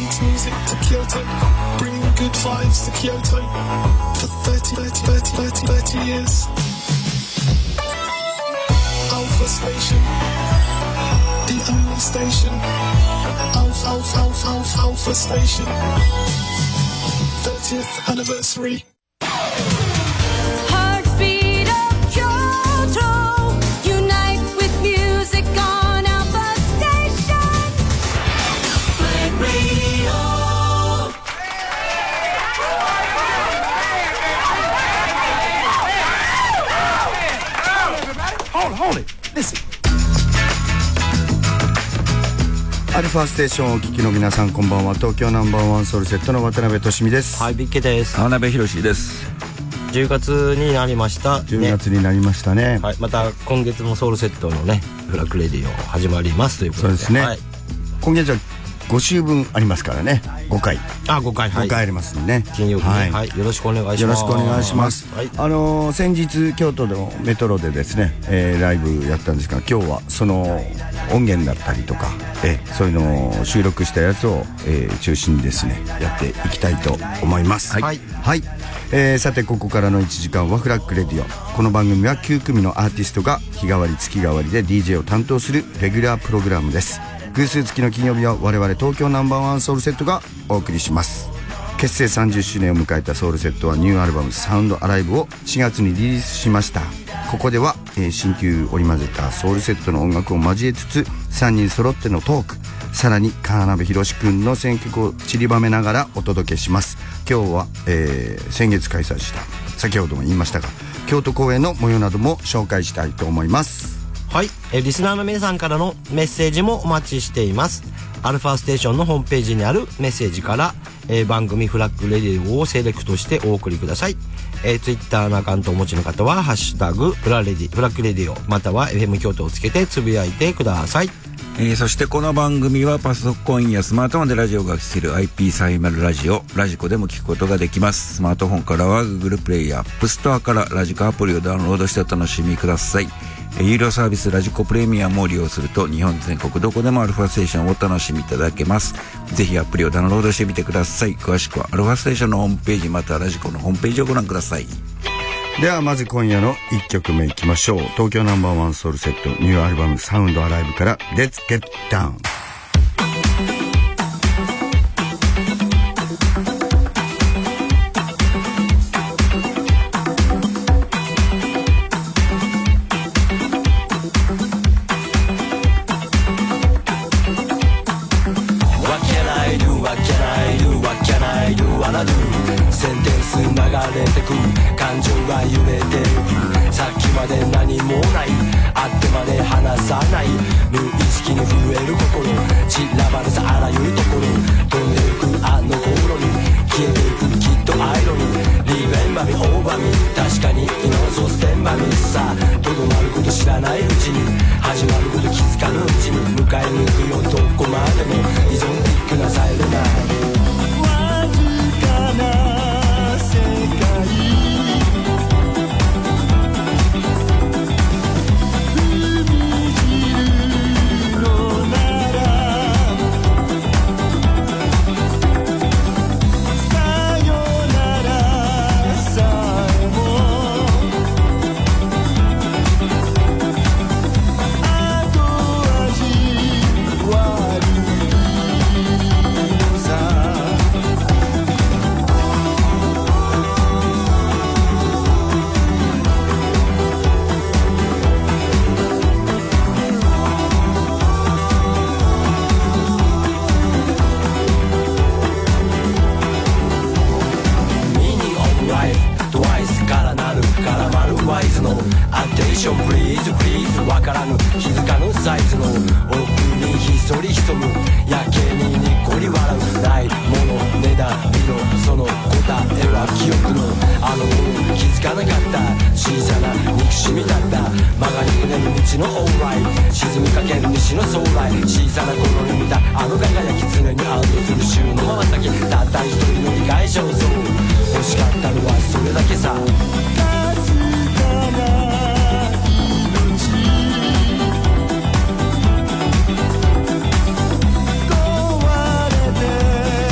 beats music to Kyoto, bringing good vibes to Kyoto for 30 years. Alpha Station, the only station. Alpha Station, 30th anniversary. Heartbeat of Kyoto, unite with music on Alpha Station. Flag Radio. Hold it. Listen. アルファステーションをお聞きの皆さん、こんばんは。東京ナンバーワンソウルセットの渡辺俊美です。 はい、ビッケです。 渡辺博です。 10月になりました、 10月になりましたね。 はい、また今月もソウルセットのねフラッグレディオ始まりますということで。 そうですね、 はい、 今月は5週分ありますからね。5回、 5回、はい、 5回ありますね。 金曜日ね、はいはい、よろしくお願いします。 よろしくお願いします、 はい、 先日京都のメトロでですね、ライブやったんですが、今日はその音源だったりとか、そういうのを収録したやつを、中心にですねやっていきたいと思います。 はい、 はい、さてここからの1時間はフラッグレディオ。この番組は9組のアーティストが日替わり月替わりで DJ を担当するレギュラープログラムです。偶数月の金曜日は我々東京ナンバーワンソウルセットがお送りします。結成30周年を迎えたソウルセットはニューアルバムサウンドアライブを4月にリリースしました。ここでは、新旧織り交ぜたソウルセットの音楽を交えつつ3人揃ってのトーク、さらに川辺博くんの選曲を散りばめながらお届けします。今日は、先月開催した先ほども言いましたが京都公演の模様なども紹介したいと思います。 はい、リスナーの皆さんからのメッセージもお待ちしています。アルファステーションのホームページにあるメッセージから、番組フラッグレディオをセレクトしてお送りください。ツイッターのアカウントをお持ちの方はハッシュタグフラッグレディオまたは FM 京都をつけてつぶやいてください。 そしてこの番組はパソコンやスマートフォンでラジオが聴ける IP30 ラジオラジコでも聞くことができます。スマートフォンからは Google プレイや App Store からラジコアプリをダウンロードしてお楽しみください。有料サービスラジコプレミアムを利用すると日本全国どこでもアルファステーションをお楽しみいただけます。ぜひアプリをダウンロードしてみてください。詳しくはアルファステーションのホームページまたはラジコのホームページをご覧ください。 ではまず今夜の1曲目いきましょう。東京ナンバーワンソウルセットニューアルバムサウンドアライブから Let's Get Down。 センテンス流れてく感情が揺れてる。さっきまで何もないあってまで話さない無意識に震える心散らばるさあらゆるところ飛んでゆくあの頃に消えていくきっとアイロニーリベンバミオーバミ確かに今のそうステンバミさとどまること知らないうちに始まること気づかぬうちに迎えに行くよどこまでも依存的なさえれないわからぬ気づかぬサイズの奥にひっそり潜むやけににっこり笑うないものねだりのその答えは記憶のあの頃気づかなかった小さな憎しみだった曲がりくねる道のオーライ沈みかける西の将来小さな頃に見たあの輝き常に安堵する週の瞬きたった一人の理解上層欲しかったのはそれだけさ壊れて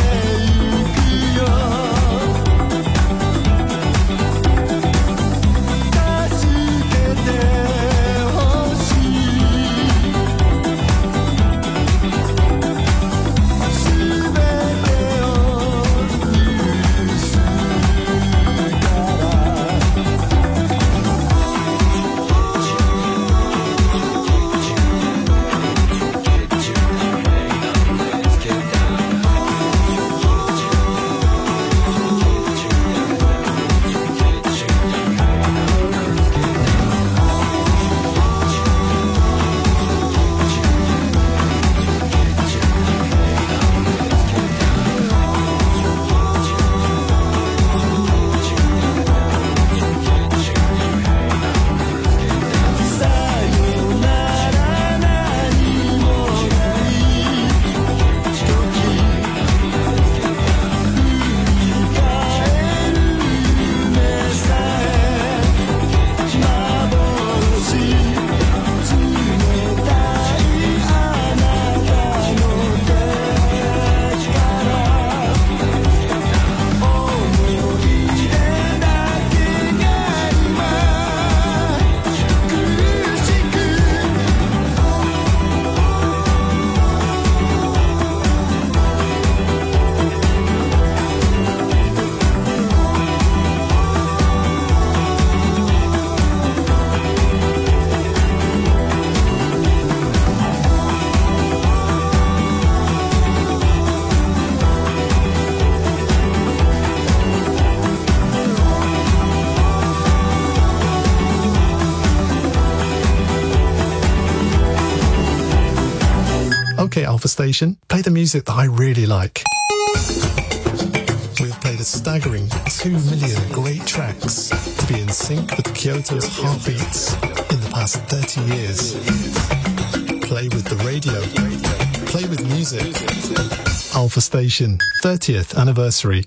Alpha Station, play the music that I really like. We've played a staggering 2 million great tracks to be in sync with Kyoto's heartbeats in the past 30 years. Play with the radio. Play with music. Alpha Station 30th anniversary.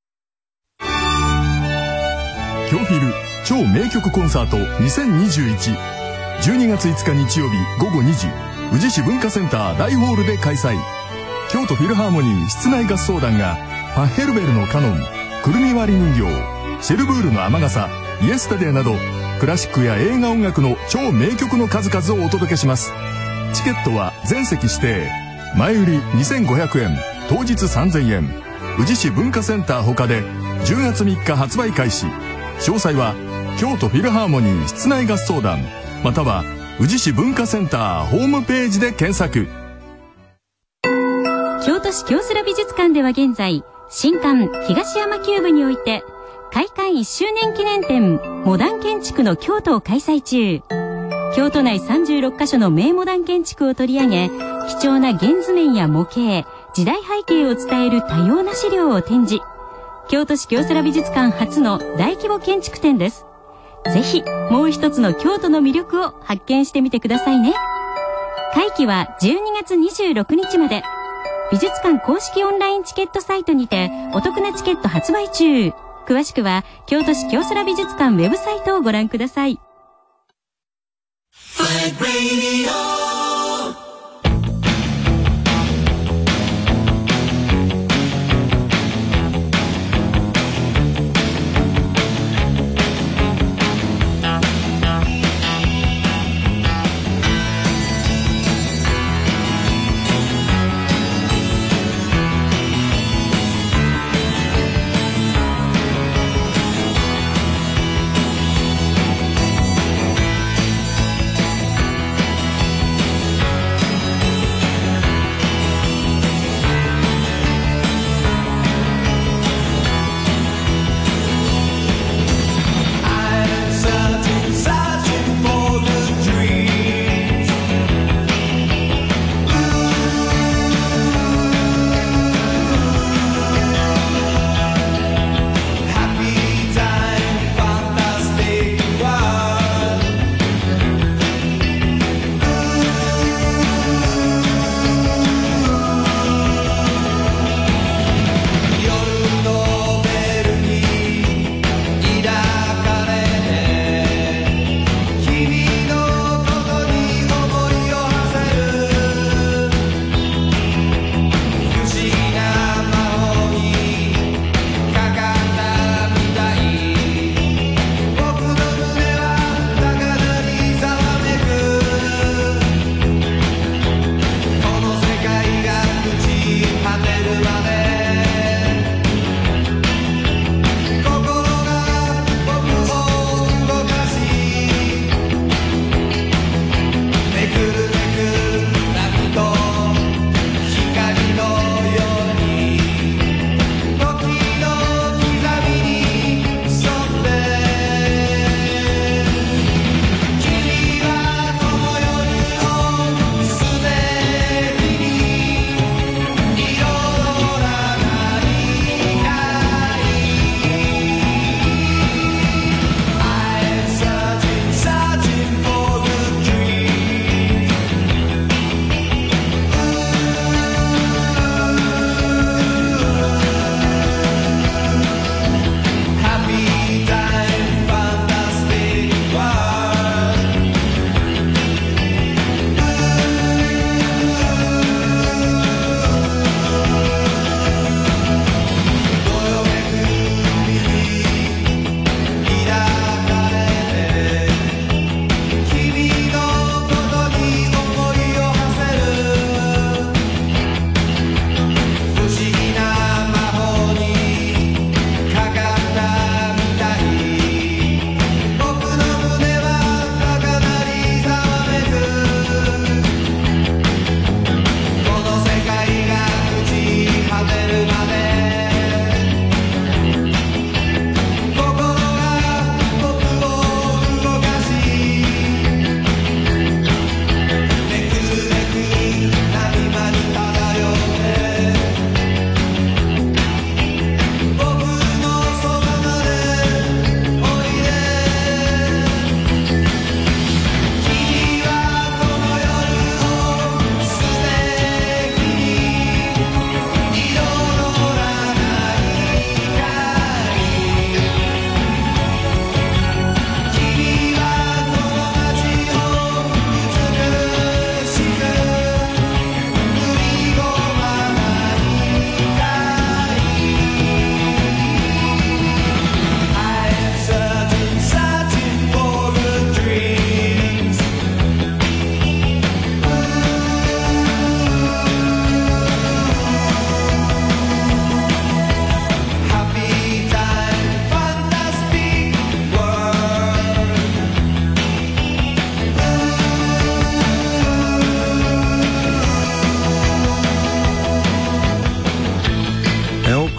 キョンフィル超名曲コンサート2021。12月5日日曜日午後2時、宇治市文化センター大ホールで開催。京都フィルハーモニー室内合奏団がパッヘルベルのカノン、くるみ割り人形、シェルブールの雨傘、イエスタデーなどクラシックや映画音楽の超名曲の数々をお届けします。チケットは全席指定、前売り2500円、当日3000円、宇治市文化センター他で10月3日発売開始。詳細は京都フィルハーモニー室内合奏団または宇治市文化センターホームページで検索。 京都市京セラ美術館では現在新館東山キューブにおいて開館1周年記念展モダン建築の京都を開催中。京都内36カ所の名モダン建築を取り上げ、貴重な原図面や模型、時代背景を伝える多様な資料を展示。京都市京セラ美術館初の大規模建築展です。ぜひもう一つの京都の魅力を発見してみてくださいね。会期は12月26日まで。美術館公式オンラインチケットサイトにてお得なチケット発売中。詳しくは京都市京セラ美術館ウェブサイトをご覧ください。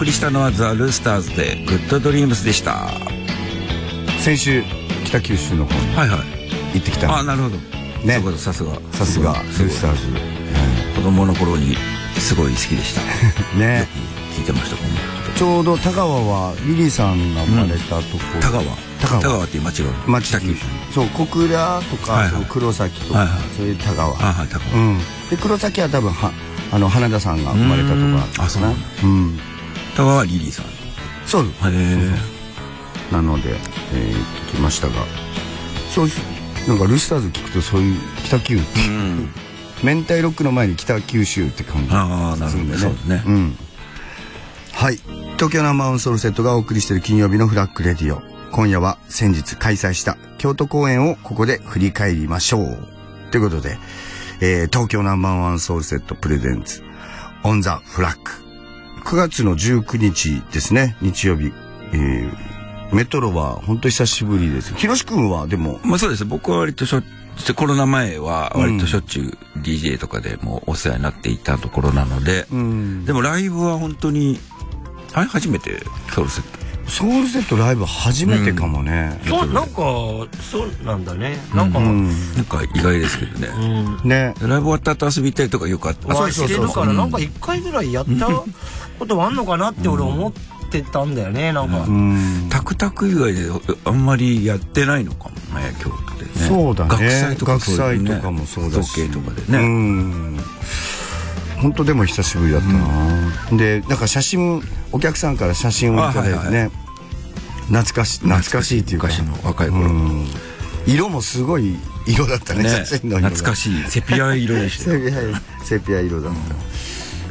送りしたのはザ・ルースターズでグッドドリームスでした。 先週北九州の方にはいはい行ってきた。 あ、なるほどね。 そうか、さすがルースターズ。 子供の頃にすごい好きでしたね。 よく聞いてました。 ちょうど田川はリリーさんが生まれたとこ、 田川っていう町が北九州、そう小倉とか、その黒崎とか、そういう田川、で黒崎は多分花田さんが生まれたとか。 あ、そうなんだ。田川はリリーさん。 そうなので行ってきましたが、そうなんかルースターズ聞くとそういう北九って明太ロックの前に北九州って感じするんでね。そうね。はい、東京ナンバーワンソウルセットがお送りしている金曜日のフラッグレディオ。今夜は先日開催した京都公演をここで振り返りましょうということで、東京ナンバーワンソウルセットプレゼンツオンザフラッグ、9月の19日ですね、日曜日。メトロは本当久しぶりです。ひろし君はでも、 まあそうです。僕は割とコロナ前は割としょっちゅう DJ とかでもお世話になっていたところなので、でもライブは本当に初めてソウルセットライブ初めてかもね。 なんかそうなんだね。なんか意外ですけどね。ライブ終わった後遊びたいとかよくあった。 忘れるからなんか1回ぐらいやったことはあんのかなって俺思ってたんだよね。なんかタクタク以外であんまりやってないのかもね、京都でね。 そうだね。 学祭とかもそうだし、 造形とかでね。 本当でも久しぶりだったな。でなんかお客さんから写真をいただいてね、懐かしいっていうか、 昔の若い頃色もすごい色だったね、写真の色が懐かしいセピア色でした。 セピア色だった。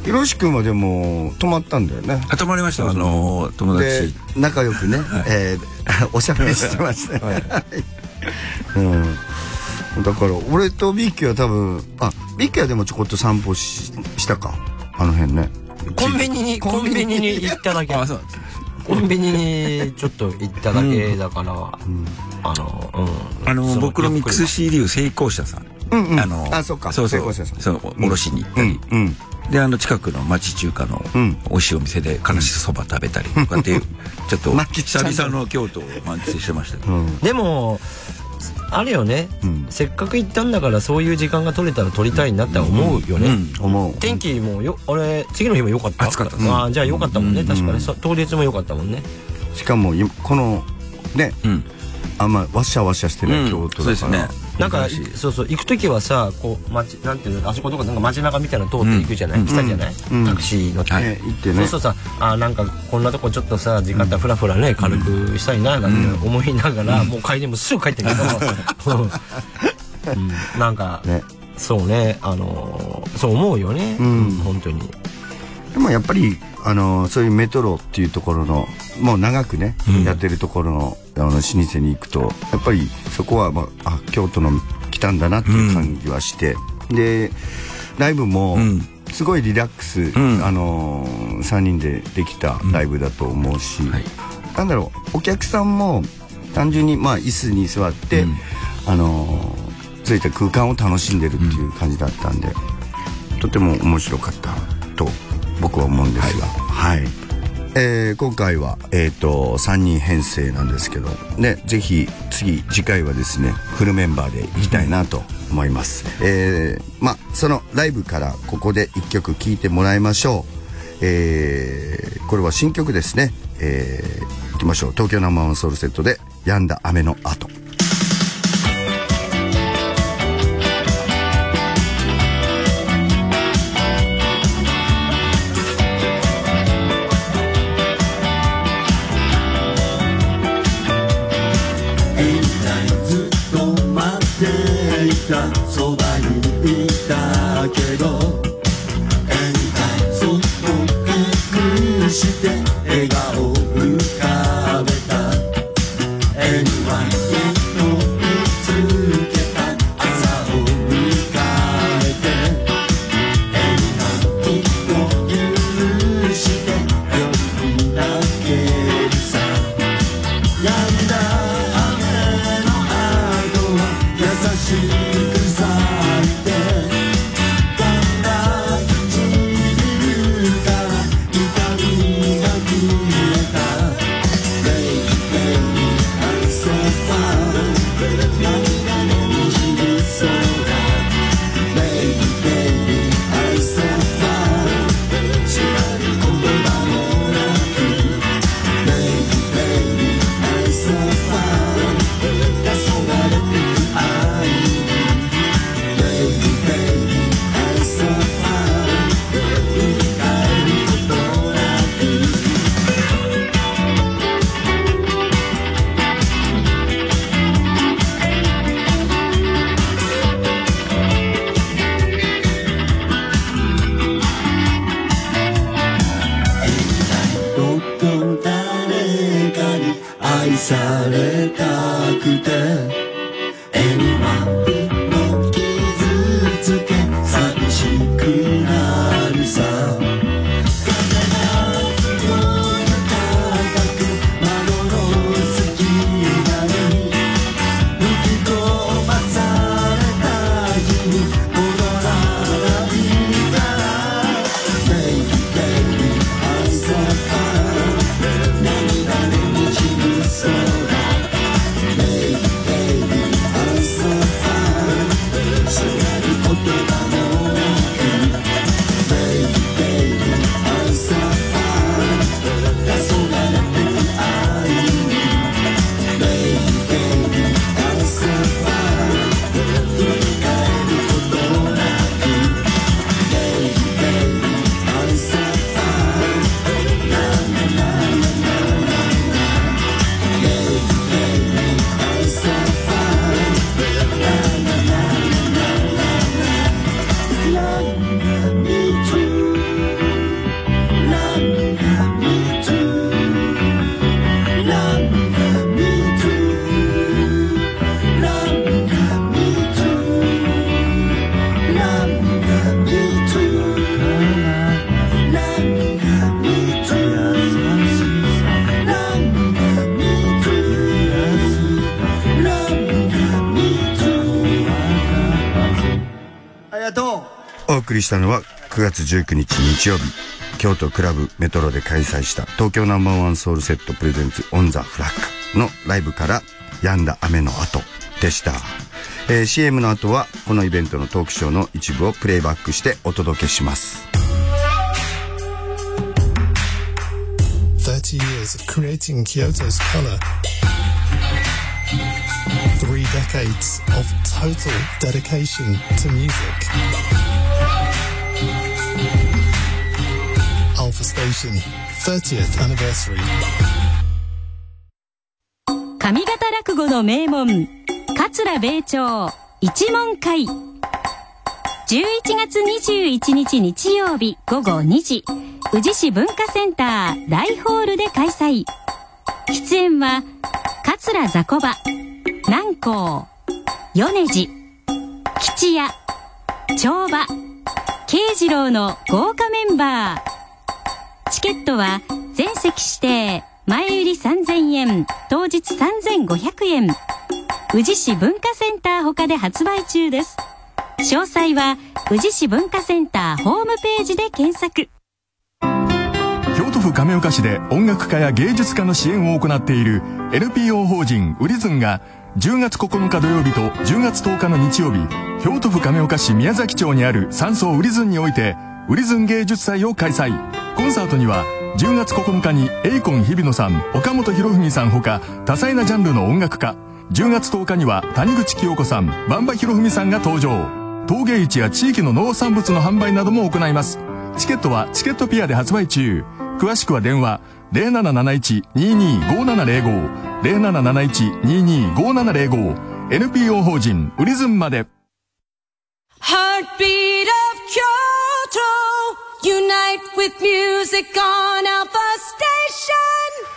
ひろし君はでも泊まったんだよね。 泊まりました。友達で仲良くねおしゃべりしてましたね。だから俺とビッキーは多分ビッキーはでもちょこっと散歩したか、あの辺ね。 コンビニに行っただけ。コンビニにちょっと行っただけだから、 僕のミックス CD を成功者さん、 そうか、 そうおろしに行ったりで、近くの町中華の美味しいお店でからしそば食べたりとかっていうちょっと久々の京都を満喫してましたけど、 でもあれよね、せっかく行ったんだからそういう時間が取れたら撮りたいなって思うよね。天気も俺次の日も良かった。 暑かった。 じゃあ良かったもんね。確かに当日も良かったもんね。 しかもこのね、あんまわしゃわしゃしてない京都だから、 なんかそう行く時はさ、こうなんていうの、あそことかなんか街中みたいなの通って行くじゃない、来たじゃない、タクシー乗って行ってね。 そうするとさ、なんかこんなとこちょっとさ時間帯フラフラね軽くしたいななんて思いながら、もう帰りもすぐ帰ってんけどなんかそうね、そう思うよね、本当に。 でもやっぱりそういうメトロっていうところのもう長くね、やってるところの老舗に行くとやっぱりそこは京都の来たんだなっていう感じはして、でライブもすごいリラックス、3人でできたライブだと思うし、なんだろう、お客さんも単純に椅子に座って、そういった空間を楽しんでるっていう感じだったんで、とても面白かったと僕は思うんですが、今回は3人編成なんですけどね、ぜひ次回はですねフルメンバーでいきたいなと思います。そのライブからここで1曲聴いてもらいましょう。これは新曲ですね。いきましょう。東京ナンバーワンソウルセットで止んだ雨の後。 そばにいたけどそっと隠して笑顔浮かべた縁は一つけた朝を迎えて縁がきっと許して夜に泣けるさ。止んだ雨の後は優しい「だんだん唇から痛みがりしたのは9月19日日曜日、京都クラブメトロで開催した東京No.1ソウルセットプレゼンツオンザフラッグのライブから止んだ雨の後でした。CM の後はこのイベントのトークショーの一部をプレイバックしてお届けします。 30 years of creating Kyoto's color. 3 decades of total dedication to music. Alpha Station 30th anniversary. 上方落語の名門桂米朝一門会、11月21日日曜日午後2時、宇治市文化センター大ホールで開催。出演は桂雑魚場、南光、米次、吉屋、長馬、慶次郎の豪華メンバー。チケットは全席指定、前売り3000円、当日3500円。宇治市文化センター他で発売中です。詳細は宇治市文化センターホームページで検索。 京都府亀岡市で音楽家や芸術家の支援を行っている NPO 法人ウリズンが10月9日土曜日と10月10日の日曜日、京都府亀岡市宮崎町にある山荘ウリズンにおいてウリズン芸術祭を開催。コンサートには10月9日にエイコン日比野さん、岡本博文さんほか多彩なジャンルの音楽家、10月10日には谷口清子さん、馬場博文さんが登場。陶芸市や地域の農産物の販売なども行います。チケットはチケットピアで発売中。詳しくは電話 0771-225705 0771-225705 NPO 法人ウリズンまで。 Heartbeat of Kyoto, unite with music on Alpha Station.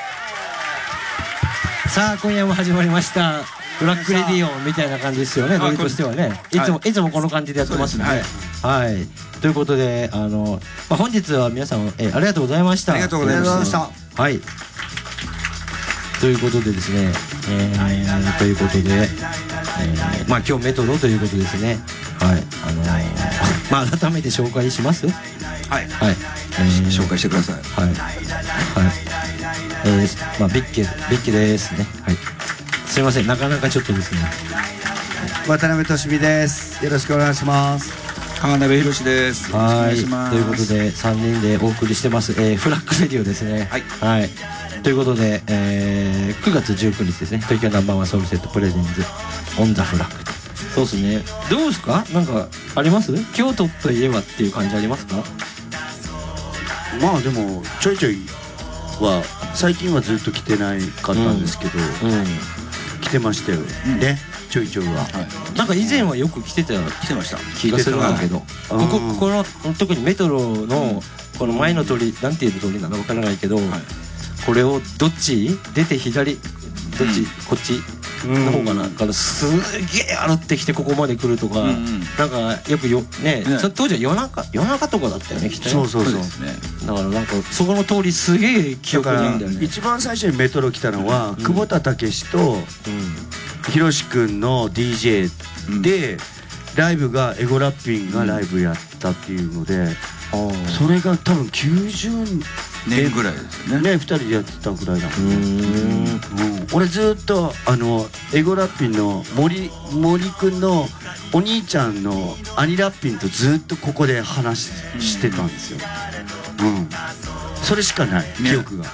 さあ今夜も始まりましたブラックレディオみたいな感じですよね、ノリとしてはね。いつもこの感じでやってますんで、はい、ということで本日は皆さん、ありがとうございました。 ありがとうございました。 はい、ということでですね、ということで、今日メトロということですね。はい、改めて紹介します。はい、 紹介してください。 はい、ビッケですね。はい、すいません、なかなかちょっとですね。 渡辺俊美です。よろしくお願いします。 川辺博です。 はい、ということで3人でお送りしてます、フラッグレディオですね。はい、ということで、9月19日ですね、東京No.1ソウルセットプレゼンツオンザフラッグ。そうですね、どうですか、なんかあります？京都といえばっていう感じありますか？ まあでもちょいちょいは最近はずっと来てないかったんですけど、来てましたよね、ちょいちょいは。 なんか以前はよく来てました気がするんだけど、この特にメトロのこの前の通り、なんていう通りなのかわからないけど、これをどっち出て左、どっち、こっちの方かな、からすげえ歩ってきてここまで来るとか、なんかよくね、当時は夜中とかだったよね、きっとね。 そうだからなんかそこの通りすげえ記憶にあるんだよね。 一番最初にメトロ来たのは久保田武史とひろしくんの DJ で、ライブがエゴラッピンがライブやったっていうので、それが多分90 年ぐらいですよね。 2人でやってたぐらいだもんね。俺ずっとエゴラッピンの森くんのお兄ちゃんのアニラッピンとずっとここで話してたんですよ。それしかない記憶が。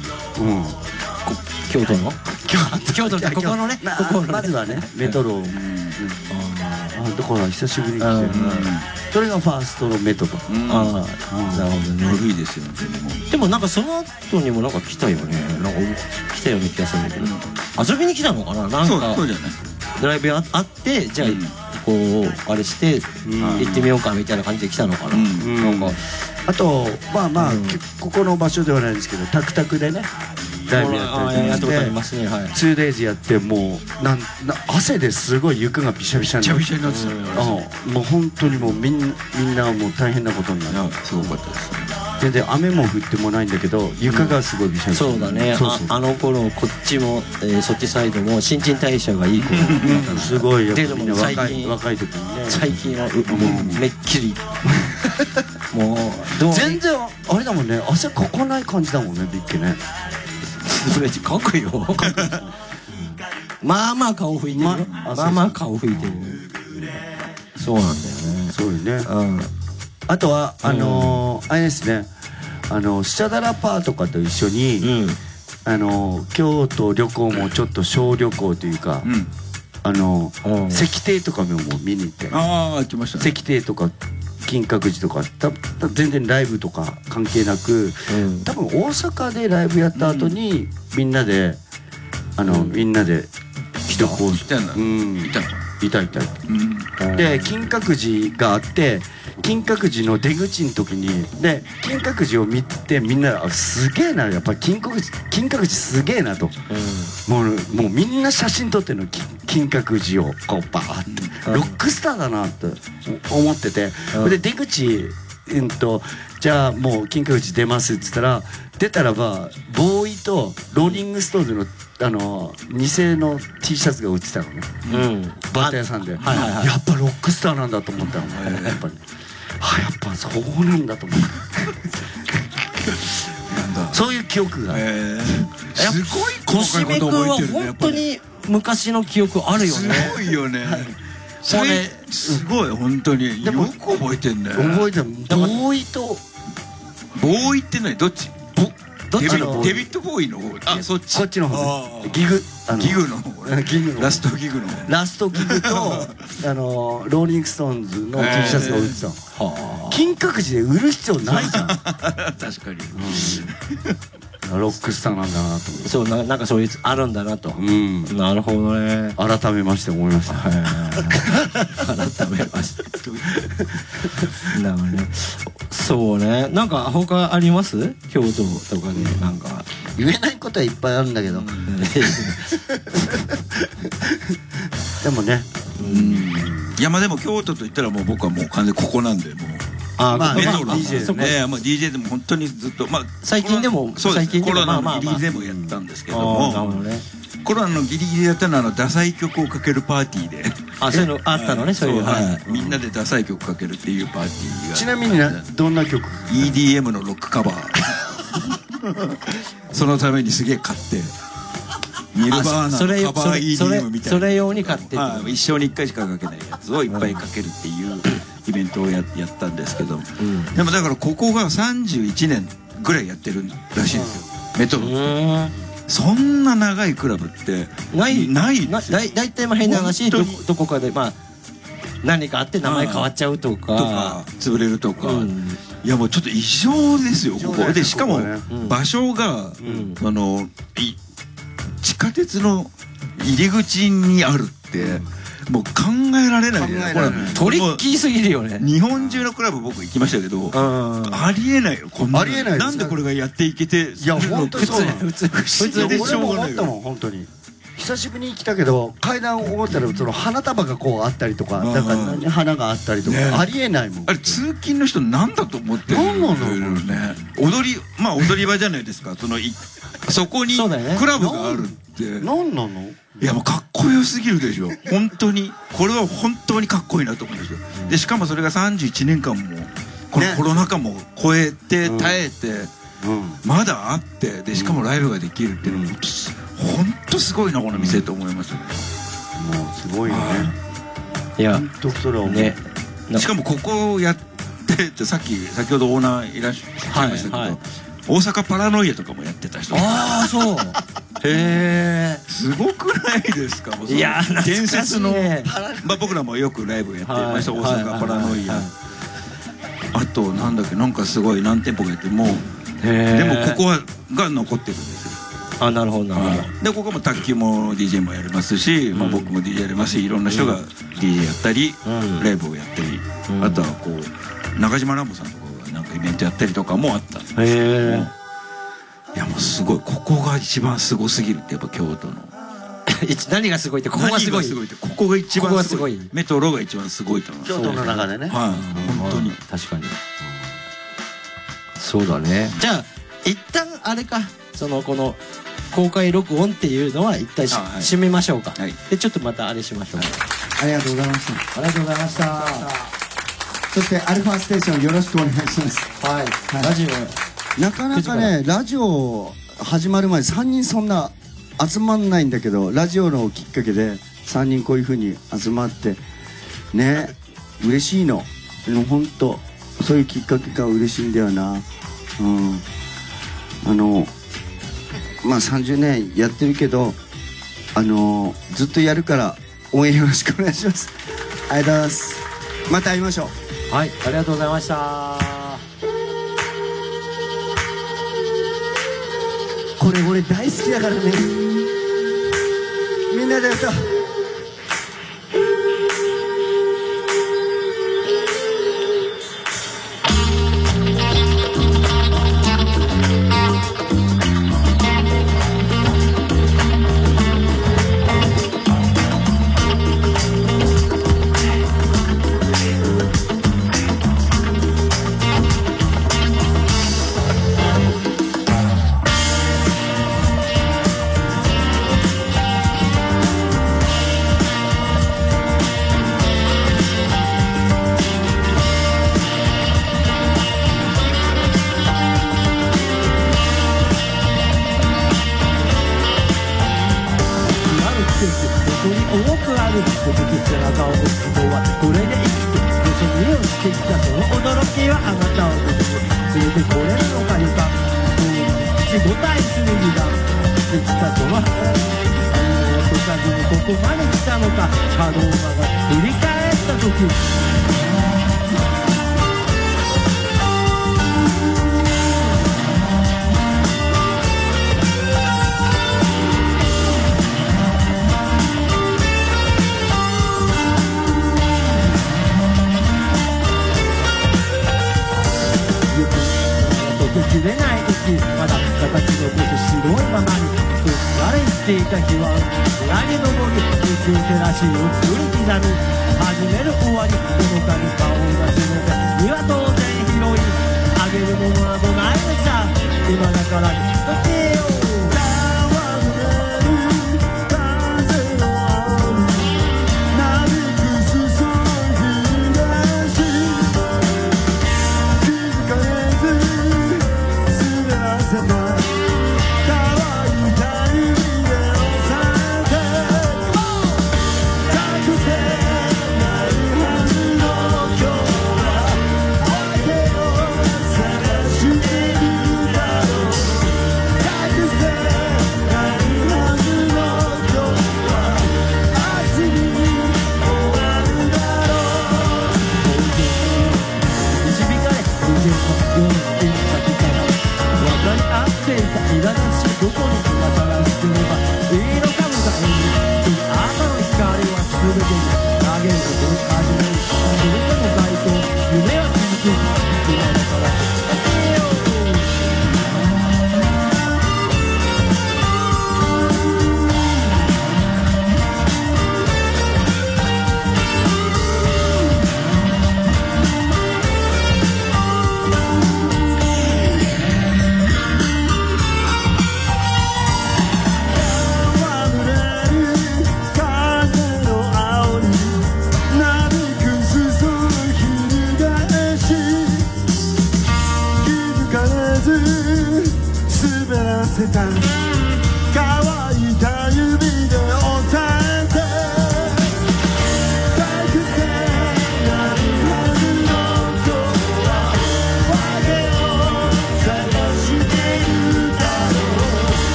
京都のってここのね、 まずはねメトロ。だから久しぶりに来てる。それがファーストのメトロ。 なるほどね。 古いですよね。 でもなんかその後にもなんか来たよね。なんか来たような気がするんだけど、遊びに来たのかな。なんかそうじゃない。 ドライブあってじゃあこうあれして行ってみようかみたいな感じで来たのかな。なんかあとまあここの場所ではないんですけど、タクタクでねライブやったりやったことありとかしてますね。はい。 2days やってもう汗ですごい床がびしゃびしゃになってびしゃびしゃになってたよ。 もう本当にもうみんなはもう大変なことになる。 すごかったですね。 全然雨も降ってもないんだけど床がすごいびしゃびしゃ。 そうだね。あの頃こっちもそっちサイドも新陳代謝がいい頃。 すごいやっぱみんな最若近い時にね。 最近はもうめっきりもうどう全然あれだもんね、汗かかない感じだもんね、ビッケね。 かくよ。まあまあ顔拭いてるよ。まあまあ顔拭いてる。そうなんだよね。 そうよね。 うん。 あとはあれですね、スチャダラパーとかと一緒に、京都旅行もちょっと小旅行というか、石庭とかも見に行って、 ああ行きましたね。 石庭とか金閣寺とか全然ライブとか関係なく、多分大阪でライブやった後にみんなでみんなで来たのかいたで金閣寺があって、金閣寺の出口の時にで金閣寺を見てみんなすげえな、やっぱり金閣寺すげえなと、もうみんな写真撮ってるの、金閣寺をこうバーってロックスターだなって思ってて、で出口じゃあもう金閣寺出ますって言ったら、出たらばボーイとローリングストーンズの偽の T シャツが売ってたのね、バータ屋さんで、やっぱロックスターなんだと思ったのね、やっぱりやっぱそうなんだと思ってそういう記憶がすごい細かいこと覚えてるね。 本当に昔の記憶あるよね。 すごいよね。すごい本当によく覚えてんね。 覚えてる。ボーイって何？どっち？デビッド・ボーイの方。あ、そっち。 こっちの方。ギグの方。 ラストギグの方。 ラストギグとローリングストーンズの T シャツが売ってたの。金閣寺で売る必要ないじゃん。 確かに。 ロックスターなんだなと思って。 そう、なんかそういうあるんだなと。なるほどね。 改めまして思いました。 改めまして。なるほどね。そうね。なんか他あります？京都とかでなんか言えないことはいっぱいあるんだけど。でもね。 いやまあでも京都といったらもう僕はもう完全にここなんでもう。 まあメトロ DJ ね、まあ DJ でも本当にずっとまあ最近でもそうですコロナのギリギリでもやったんですけども、コロナのギリギリやったのはダサい曲をかけるパーティーで、 そういうのあったのね、そういうみんなでダサい曲かけるっていうパーティーが。 ちなみにどんな曲？ EDM のロックカバー。そのためにすげえ買って。ニルバーナのカバー EDM みたいな。 それ用に買って一生に一回しかかけないやつをいっぱいかけるっていうイベントをやったんですけど、でもだからここが31年ぐらいやってるらしいんですよ、メトロ。そんな長いクラブってないですよ。 大体変な話、どこかでまあ何かあって名前変わっちゃうとか潰れるとか、いやもうちょっと異常ですよここで。しかも場所が地下鉄の入り口にあるってもう考えられない。 トリッキーすぎるよね。 日本中のクラブ僕行きましたけど、ありえないよこんな。 ありえない。 なんでこれがやっていけて。 いや本当にそうなの。 普通でしょうがないよ。 本当に久しぶりに来たけど階段を終わったらその花束がこうあったりとか、だから花があったりとかありえないもん。 あれ通勤の人なんだと思ってるのね。踊り場じゃないですか。そこにクラブがあるって何なの？ いやもうかっこよすぎるでしょ本当に。これは本当にかっこいいなと思うんですよ。でしかもそれが31年間もこのコロナ禍も超えて耐えてまだあって、でしかもライブができるっていうのも本当すごいなこの店と思いますよね。 もうすごいよね。 いや本当それはね。 しかもここをやってって先ほどオーナーいらっしゃいましたけど、大阪パラノイアとかもやってた人。 ああそう。へえ。 すごくないですか。 いや伝説のまあ僕らもよくライブやってました。大阪パラノイア。あとなんだっけ、なんかすごい何店舗かやってもでもここが残ってるんですよ。 あ、なるほどなるほど。 でここも卓球も DJ もやりますし、まあ僕も DJ やりますし、いろんな人が DJ やったりライブをやったり、あとはこう中島ランボさんとかがなんかイベントやったりとかもあったんですけども。 いやもうすごい、ここが一番すごすぎるって、やっぱ京都の何がすごいって、ここがすごい。 ここが一番すごい。 ここがすごい。 メトロが一番すごいと思います。 京都の中でね。 はい、本当に。 確かに。そうだね。じゃあ一旦あれか、この公開録音っていうのは一旦締めましょうか。でちょっとまたあれしましょう。 ありがとうございました。 ありがとうございました。 そしてアルファステーションよろしくお願いします。 はい。ラジオ。 なかなかね、ラジオ始まる前3人そんな集まんないんだけど、ラジオのきっかけで3人こういう風に集まってね、嬉しいの。でも本当そういうきっかけが嬉しいんだよな。まあ30年やってるけど、ずっとやるから応援よろしくお願いします。ありがとうございます。また会いましょう。はい、ありがとうございました。 これ俺大好きだからね。みんなで歌おう。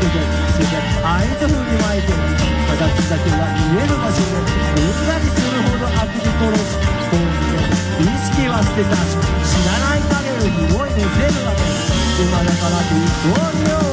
合図振りまいて形だけは見える場所でうんざりするほ殺す意識は捨てたし知らない影をすごい見せるわけ今だからビッグオンよ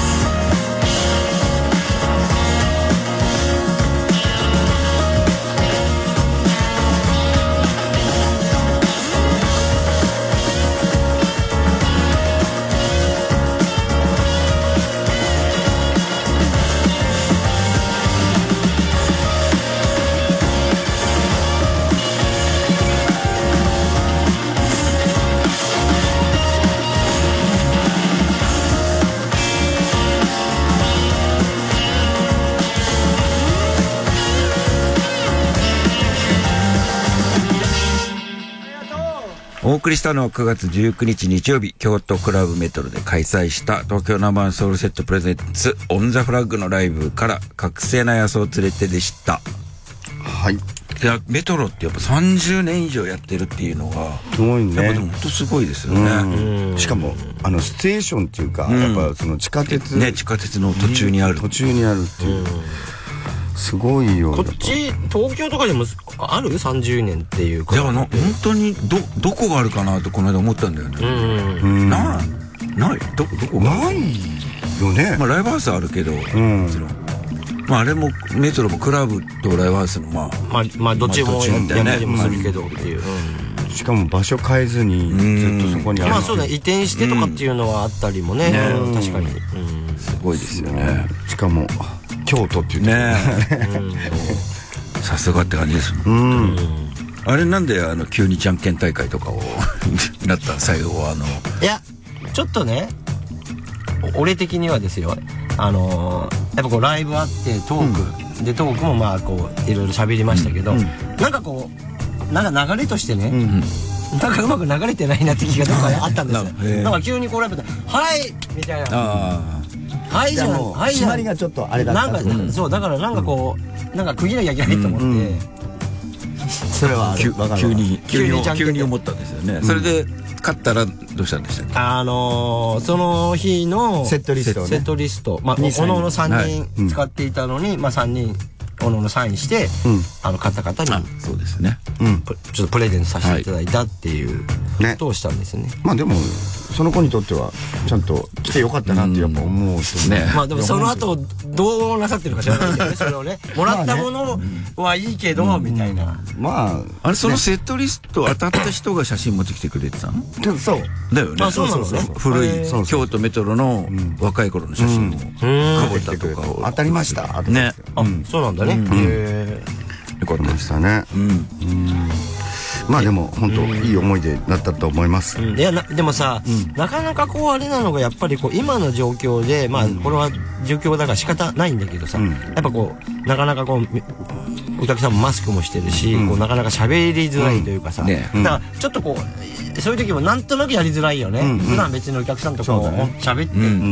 お送りしたのは9月19日日曜日、京都クラブメトロで開催した東京ナンバーワンソウルセットプレゼンツオンザフラッグのライブから覚醒な野草を連れてでした。 はい。 いや、メトロってやっぱ30年以上やってるっていうのがすごいね。 やっぱでも本当すごいですよね。 しかもステーションっていうか、やっぱその地下鉄ね、地下鉄の途中にあるっていう。すごいよ。 こっち東京とかでもある30年っていうか。 いや本当にどこがあるかなとこの間思ったんだよね。ないどこがないよね。 まあライブハウスあるけど、もちろん。まああれもメトロもクラブとライブハウスのまあどっちもやったりもするけどっていう。 しかも場所変えずにずっとそこにある。 まあそうね、移転してとかっていうのはあったりもね。確かに。 すごいですよね。 しかも京都っていうね。 さすがって感じですもん。あれなんで急にじゃんけん大会とかをなった最後はいやちょっとね、俺的にはですよ、やっぱこうライブあってトークでトークもまあこういろいろ喋りましたけど、なんかこうなんか流れとしてね、なんかうまく流れてないなって気がどっかあったんですよ。なんか急にこうライブではいみたいな。はいじゃん、はいじゃん。 締まりがちょっとあれだった。 なんかそうだからなんかこうなんか区切らなきゃいけないと思って。 それは急に思ったんですよね。それで勝ったらどうしたんでしたっけ？ その日のセットリスト、 まあおのおの3人使っていたのに、まあ3人おのおのサインして、買った方にそうですね、 ちょっとプレゼントさせていただいたっていうことをしたんですよね。 まあでもその子にとってはちゃんと来てよかったなってやっぱ思うですね。 まあでもその後どうなさってるか知らないけどね、それをねもらったものはいいけどみたいな。 まああれそのセットリスト当たった人が写真持ってきてくれてたの？ そうだよね。 そうなのね。 古い京都メトロの若い頃の写真をかぶったとかを当たりましたね。 あ、そうなんだね。 よかったでしたね。まあでも本当いい思い出だったと思います。 いやでもさ、なかなかこうあれなのがやっぱりこう今の状況で、まあこれは状況だから仕方ないんだけどさ、やっぱこうなかなかこうお客さんもマスクもしてるし、こうなかなか喋りづらいというかさ、だからちょっとこうそういう時もなんとなくやりづらいよね。普段別にお客さんとこう喋って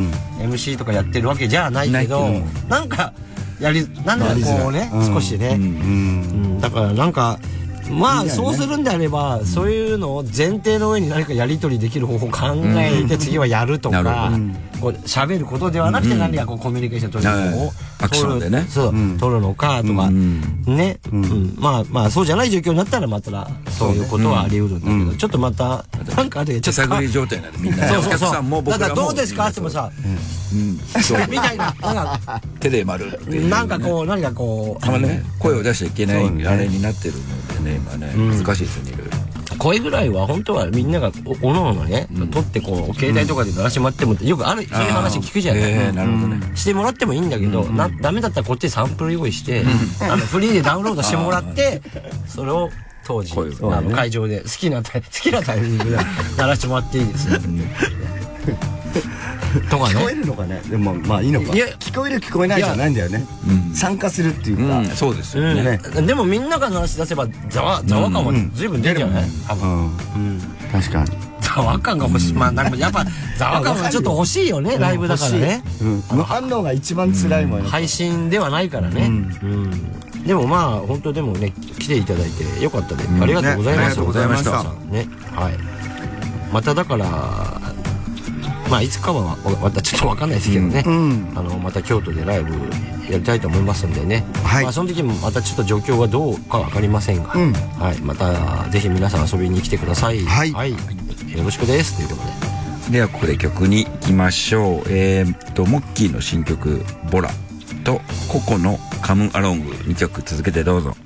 MC とかやってるわけじゃないけど、なんかなんだこうね少しね、だからなんか。まあそうするんであればそういうのを前提の上に何かやり取りできる方法を考えて次はやるとかこう喋ることではなくて何かこうコミュニケーション取るのをアクションでね取るのかとかね、まあそうじゃない状況になったらまたそういうことはあり得るんだけど、ちょっとまたなんかあれ手探り状態なんでみんなお客さんも僕らもどうですかってもさみたいな手で丸なんかこう何かこう声を出しちゃいけないあれになってるのでね今ね難しいですよね。いろいろ声ぐらいは本当はみんながおのおのね取ってこう携帯とかで鳴らしてもらってもよくあるそういう話聞くじゃない。 なるほどね。 してもらってもいいんだけどダメだったらこっちでサンプル用意してフリーでダウンロードしてもらってそれを当時会場で好きなタイミングで鳴らしてもらっていいですよとかね。 聞こえるのかね。でもまあいいのか。いや聞こえる聞こえないじゃないんだよね。参加するっていうか。 そうですよね。 でもみんなが鳴らし出せばざわ感は随分出るよね。多分。 確かに。 ざわ感が欲しい。まあなんかやっぱざわ感はちょっと欲しいよね。ライブだからね。 無反応が一番辛いもん。 配信ではないからね。でもまあ本当でもね来ていただいてよかったでありがとうございます。 ありがとうございました。 ねはい。まただからまあいつかはまたちょっと分かんないですけどね、また京都でライブやりたいと思いますんでね、まあその時もまたちょっと状況がどうか分かりませんが、はい、またぜひ皆さん遊びに来てください。はい、よろしくですということで。 ではここで曲に行きましょう。モッキーの新曲ボラとココのカムアロング、2曲続けてどうぞ。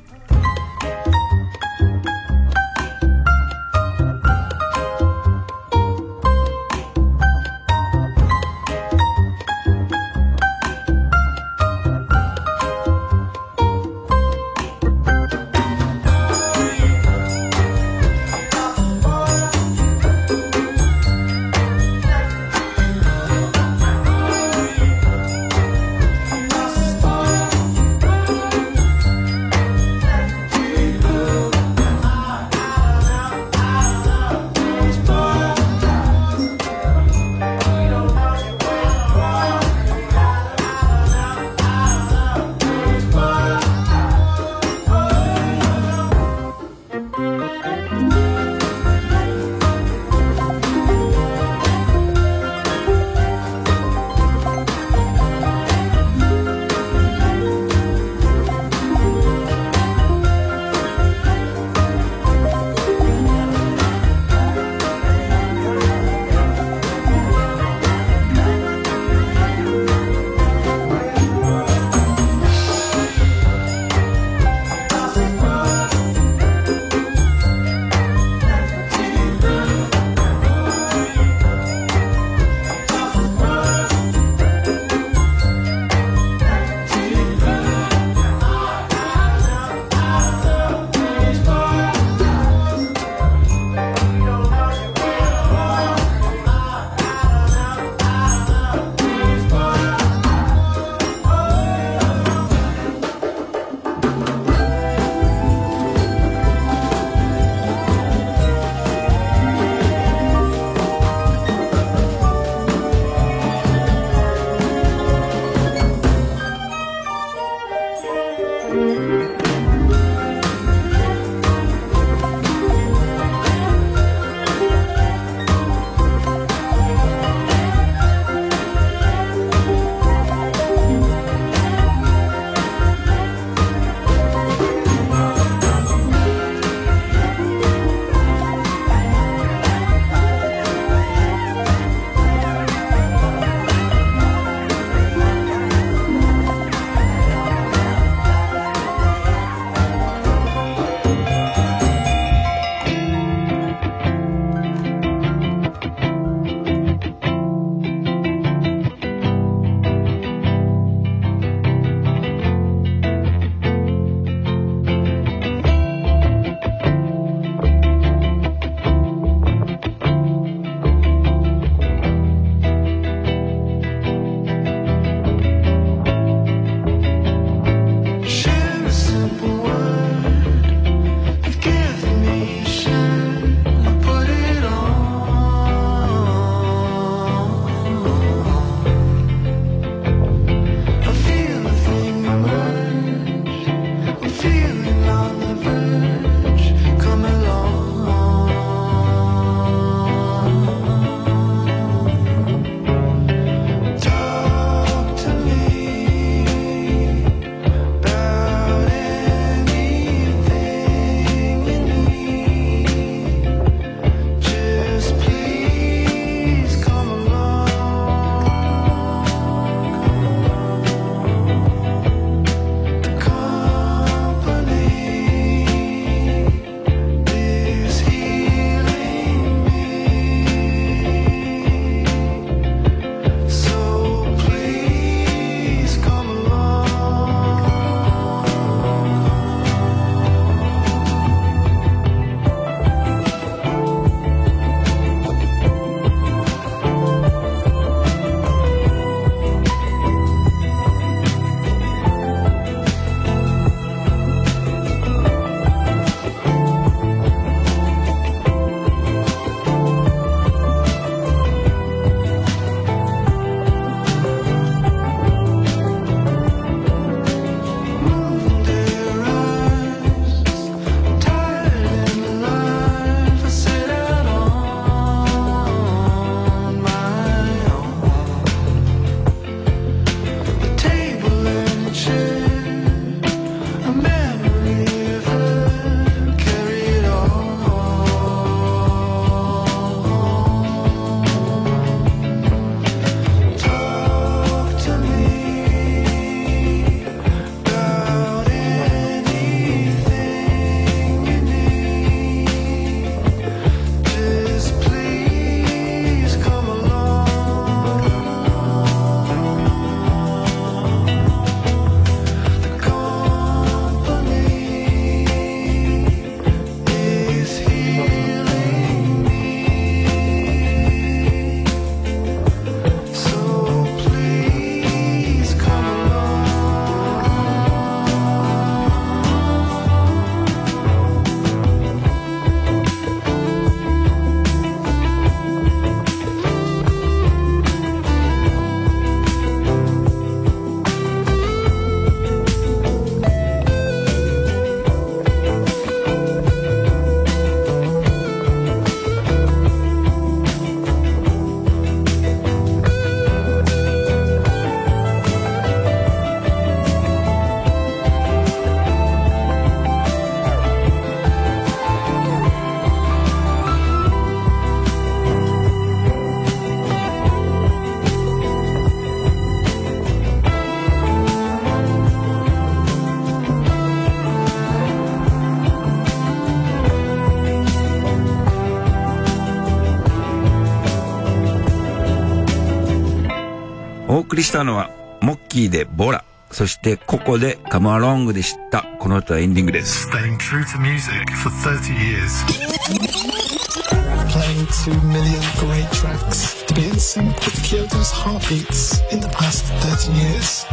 送りしたのはモッキーでボラ、そしてココでカムアロングでした。この後はエンディングです。 Staying true to music for 30 years. Playing 2 million great tracks to be in sync with Kyoto's heartbeats in the past 30 years.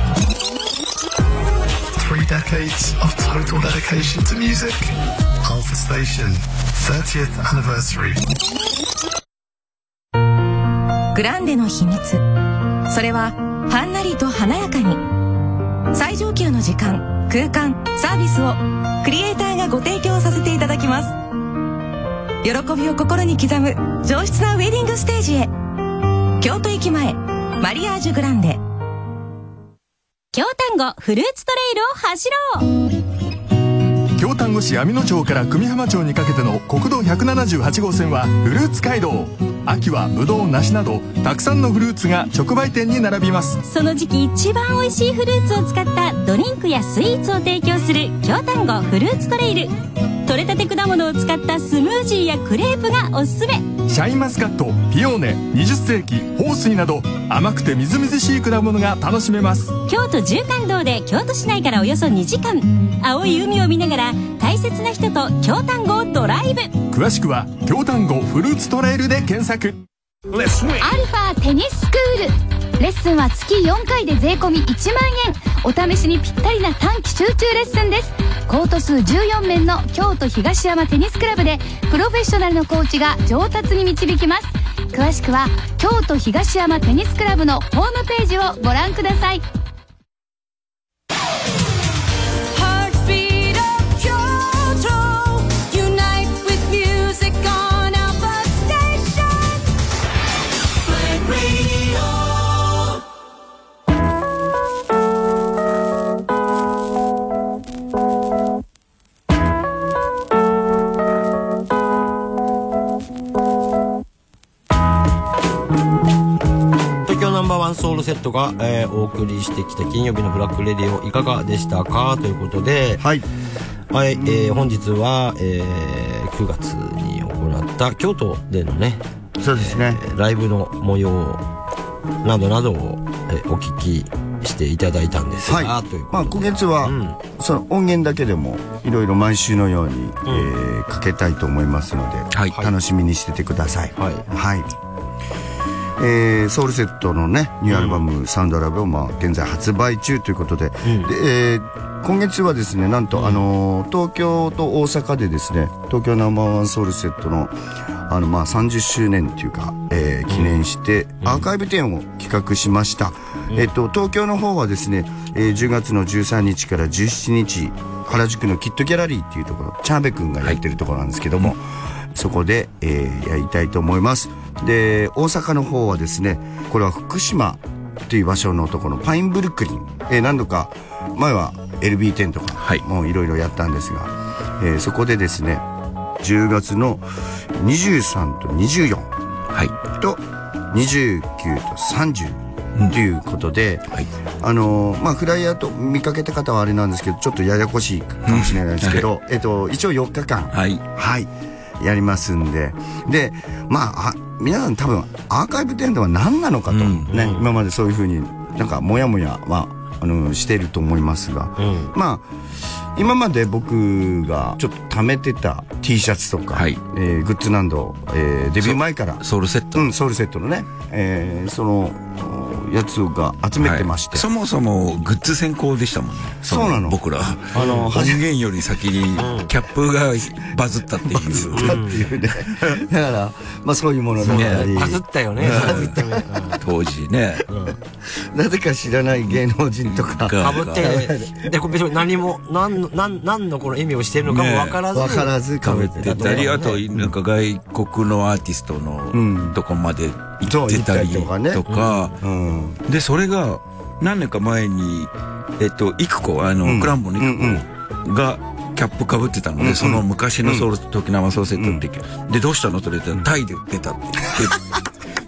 3 decades of total dedication to music. Alpha Station 30th anniversary. グランデの秘密、それははんなりと華やかに最上級の時間、空間、サービスをクリエイターがご提供させていただきます。喜びを心に刻む上質なウェディングステージへ。京都駅前マリアージュグランデ。 京丹後フルーツトレイルを走ろう。 京丹後市網野町から久美浜町にかけての国道178号線はフルーツ街道。秋はぶどう、梨などたくさんのフルーツが直売店に並びます。 その時期一番美味しいフルーツを使ったドリンクやスイーツを提供する京丹後フルーツトレイル。取れたて果物を使ったスムージーやクレープがおすすめ。 シャインマスカット、ピオーネ、20世紀、豊水など甘くてみずみずしい果物が楽しめます。 京都縦貫道で京都市内からおよそ2時間、青い海を見ながら大切な人と京丹後をドライブ。 詳しくは京丹後フルーツトレイルで検索。 アルファテニススクール、レッスンは月4回で税込み1万円。お試しにぴったりな短期集中レッスンです。コート数14面の京都東山テニスクラブでプロフェッショナルのコーチが上達に導きます。詳しくは京都東山テニスクラブのホームページをご覧ください。 ソウルセットが、お送りしてきた金曜日のブラックレディオいかがでしたかということで、はい、はい、本日は、9月に行った京都でのね、 そうですね、 ライブの模様などなどを、お聞きしていただいたんですが、はい、ということで、 今月は、その音源だけでもいろいろ毎週のように、かけたいと思いますので、はい、楽しみにしててください。はい、はい。ソウルセットのねニューアルバム、サウンドラブを現在発売中ということで、で今月はですね、なんと、東京と大阪でですね、東京ナンバーワンソウルセットの30周年というか、記念してアーカイブ展を企画しました。東京の方はですね、10月の13日から17日原宿のキッドギャラリーっていうところ、チャーベくんがやってるところなんですけども、そこで、やりたいと思います。で大阪の方はですね、これは福島という場所のところのパインブルックリン、何度か前は LB10 とかもういろいろやったんですが、そこでですね10月の23と24、はい、と29と30ということで、フライヤーと見かけた方はあれなんですけど、ちょっとややこしいかもしれないですけど、一応4日間、はい、やりますんで、で皆さん多分アーカイブ展では何なのかと、ね、今までそういうふうになんかモヤモヤしていると思いますが、今まで僕がちょっと貯めてた T シャツとか、グッズなど、デビュー前からソウルセット、 ソウルセットのね、そのやつが集めてまして、 そもそもグッズ先行でしたもんね。 そうなの。 僕ら音源より先にキャップがバズったっていうね。だからそういうものだったり、 バズったよね。 当時ね、 なぜか知らない芸能人とかかぶって、で別に何も何のこの意味をしてるのかも分からずかぶってたり、あとなんか外国のアーティストのとこまで行ってたりとか、でそれが何年か前にイクコクランボのイクコがキャップかぶってたので、その昔のソウル時生ソウルセットってでどうしたのと言ったらタイで売ってたって言って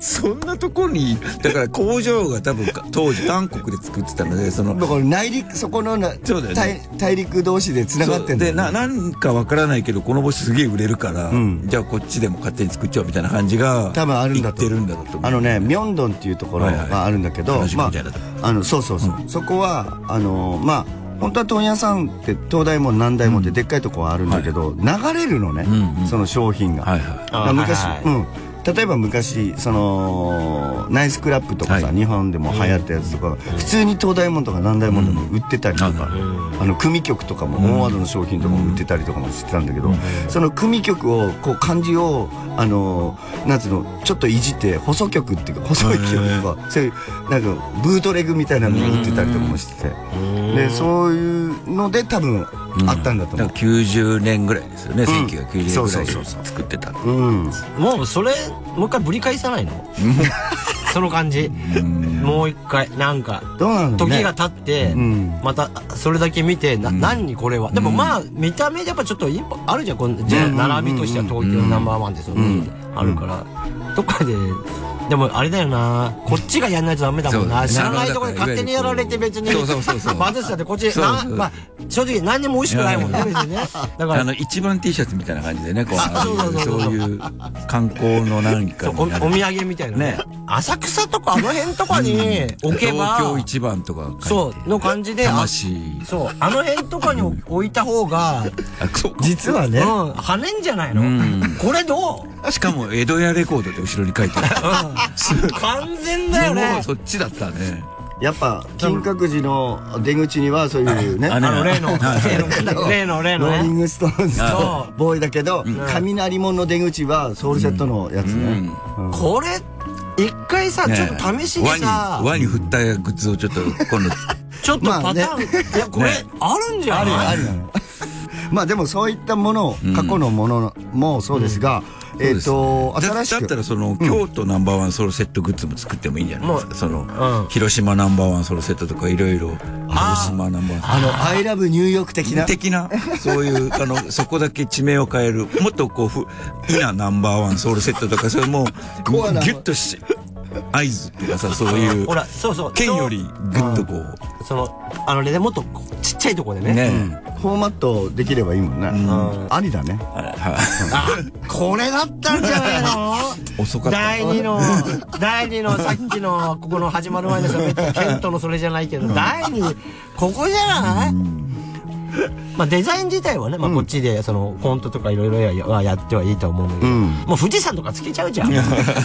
そんなところにだから工場が多分当時韓国で作ってたので、そのだから内陸そこの大陸同士でつながってんだよね。 でなんかわからないけどこの帽子すげえ売れるから、じゃあこっちでも勝手に作っちゃおうみたいな感じが多分あるんだと言ってるんだろうと思う。 ミョンドンっていうところがあるんだけど、そうそこはまあ本当は問屋さんって東大門南大門ってでっかいとこはあるんだけど、流れるのね、その商品が。昔例えば昔そのナイスクラップとかさ、日本でも流行ったやつとか普通に東大門とか南大門でも売ってたりとか、組曲とかもオンワードの商品とかも売ってたりとかもしてたんだけど、その組曲をこう漢字をなんつうのちょっといじって細曲っていうか細い曲とかそういうなんかブートレグみたいなのを売ってたりとかもしてて、でそういうので多分あったんだと思う。 90年ぐらいですよね、1990年ぐらいに作ってた。 もうそれもう一回ぶり返さないのその感じもう一回なんか時が経ってまたそれだけ見て何にこれはでもまあ見た目でやっぱちょっとあるじゃん、じゃあ並びとしては東京ナンバーワンでそのあるからどっかで。でもあれだよな、こっちがやんないとダメだもんな。知らないところで勝手にやられて別にバズったってこっちまあ正直何にも美味しくないもんね別にね。だから一番 T シャツみたいな感じでね、こうそういう観光の何かお土産みたいなね。浅草とかあの辺とかに置けば東京一番とかそうの感じでそうあの辺とかに置いた方が実はね跳ねんじゃないの。これどう？ しかも江戸屋レコードって後ろに書いてある。 完全だよね。 そっちだったね。 やっぱ金閣寺の出口にはそういうね例のローリングストーンズとボーイだけど雷門の出口はソウルセットのやつね。 これ一回さちょっと試しにさ輪に振ったグッズをちょっと今度ちょっとパターンいやこれあるんじゃない？ あるまあでもそういったもの過去のものもそうですが新しくだったらその京都ナンバーワンソロセットグッズも作ってもいいんじゃないですか。その広島ナンバーワンソロセットとかいろいろ広島ナンバーワンアイラブニューヨーク的なそういうそこだけ地名を変えるもっとこうイナナンバーワンソロセットとかそれもギュッとし合図っていうかさそういうほらそう剣よりグッとこうそのねもっとちっちゃいとこでねフォーマットできればいいもんね。ありだね。 これだったんじゃないの？ 遅かった。 第二のさっきのここの始まる前のケントのそれじゃないけど第二ここじゃない？まあデザイン自体はね、まあこっちでそのフォントとかいろいろはやってはいいと思うんだけど、もう富士山とかつけちゃうじゃん。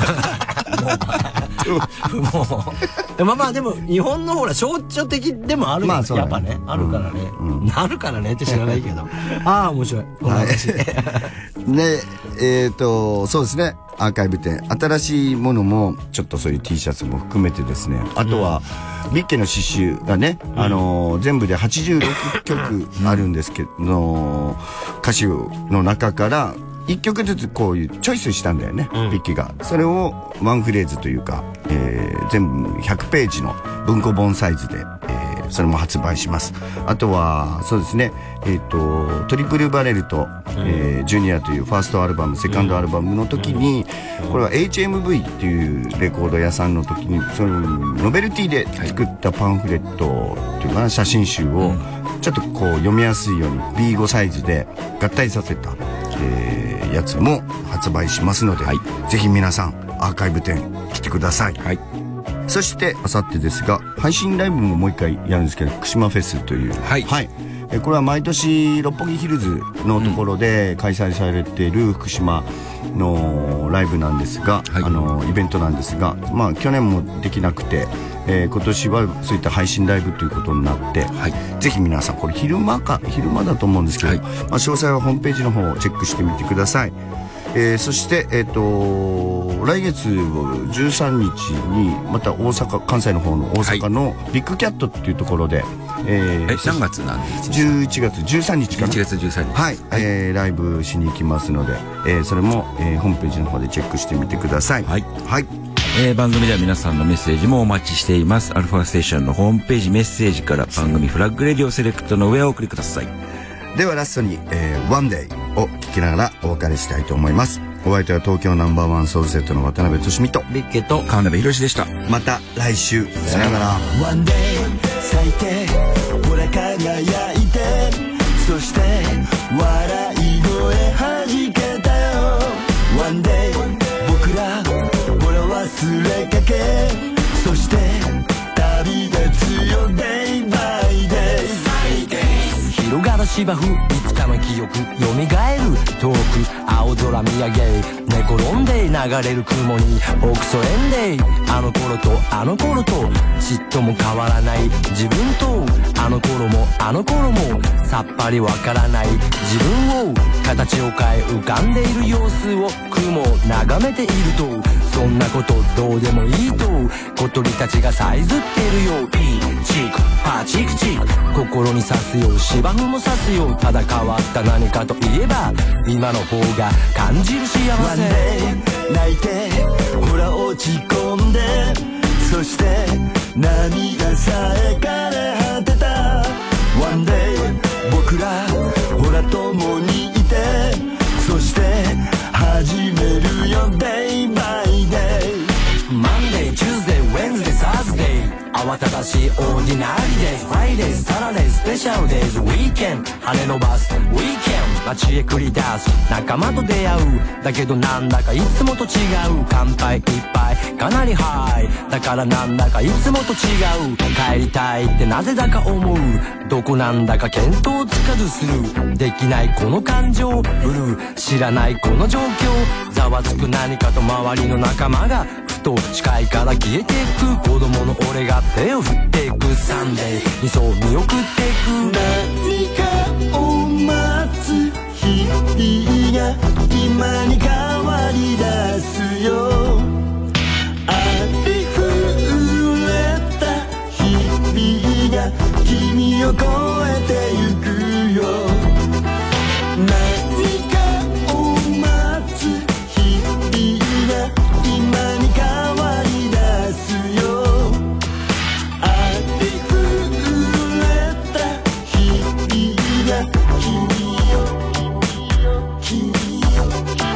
まあでも日本のほら象徴的でもあるからやっぱねあるからね、あるからねって知らないけど面白いこの話。 ねそうですね。アーカイブ展新しいものもちょっとそういう T シャツも含めてですね、あとはビッケの詩集がね、全部で86曲あるんですけど、歌詞の中から1曲ずつこういうチョイスしたんだよね、ビッケが。それをワンフレーズというか、全部100ページの文庫本サイズで、それも発売します。あとはそうですね、トリプルバレルと、ジュニアというファーストアルバムセカンドアルバムの時に、これは HMV っていうレコード屋さんの時にそのノベルティで作ったパンフレットっていうかな写真集をちょっとこう読みやすいように B5 サイズで合体させた、やつも発売しますので、ぜひ皆さんアーカイブ展来てください。そしてあさってですが配信ライブももう一回やるんですけど、福島フェスという、これは毎年六本木ヒルズのところで開催されている福島のライブなんですが、イベントなんですが、まあ去年もできなくて、今年はそういった配信ライブということになって、ぜひ皆さんこれ昼間だと思うんですけど、まあ詳細はホームページの方をチェックしてみてください。そして、来月13日にまた関西の方の大阪のビッグキャットっていうところで、 3月なんで 11月13日かな、 11月13日ライブしに行きますので、それも、ホームページの方でチェックしてみてください。 番組では皆さんのメッセージもお待ちしています。アルファステーションのホームページメッセージから番組フラッグレディオセレクトの上をお送りください。 ではラストに、One Day を聴きながらお別れしたいと思います。お相手は東京ナンバーワンソウルセットの渡辺俊美とビッケと川辺博でした。 また来週さよなら。 One day 咲いてほら輝いて、そして笑い声弾けたよ。 One day 僕らほら忘れかけ、そして旅立つよ Day by Day。 広がる芝生、いつかの記憶蘇る、遠く青空見上げ、寝転んで流れる雲にオクソエンデイ。あの頃とあの頃とちっとも変わらない自分と、あの頃もあの頃もさっぱりわからない自分を、形を変え浮かんでいる様子を雲を眺めていると、そんなことどうでもいいと小鳥たちがさえずっているよ。ピーチークパチクチク心に刺すよ、芝生も刺すよ。ただ変わった何かといえば今の方が感じる幸せ。One day 泣いてほら落ち込んで、そして涙さえ枯れ果てた。 One day 僕らほら共にいて、そして始めるよ Day by Day。 Monday Tuesday Wednesday Thursday 慌ただしい Ordinary Days Fridays Saturdays Special Days Weekend 羽伸ばす Weekend 街へ繰り出す仲間と出会う。だけどなんだかいつもと違う。乾杯いっぱいかなりハイだからなんだかいつもと違う。帰りたいってなぜだか思う。どこなんだか見当つかずする。できないこの感情ブルー、知らないこの状況ざわつく何かと周りの仲間がふと視界から消えていく。子供の俺が手を振っていく。サンデーにそう見送っていく。何かを待つ日々が今に変わり出すよ。ありふれた日々が君を超えてゆくよ。何かを待つ日々が今に変わり出すよ。ありふれた日々が君よ君よ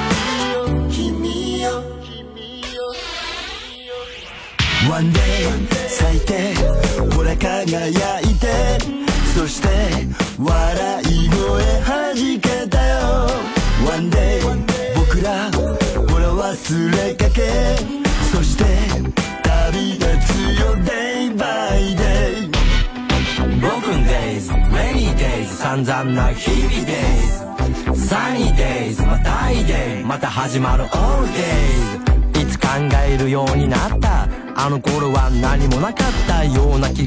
君よ君よ。 One day 咲いてほら輝いて、そして笑い声弾けたよ。 One day 僕らほら忘れかけ、そして旅立つよ Day by Day。 Broken days Rainy days 散々な日々 Days Sunny days またいい Day また始まる All days。 いつ考えるようになった。あの頃は何もなかったような気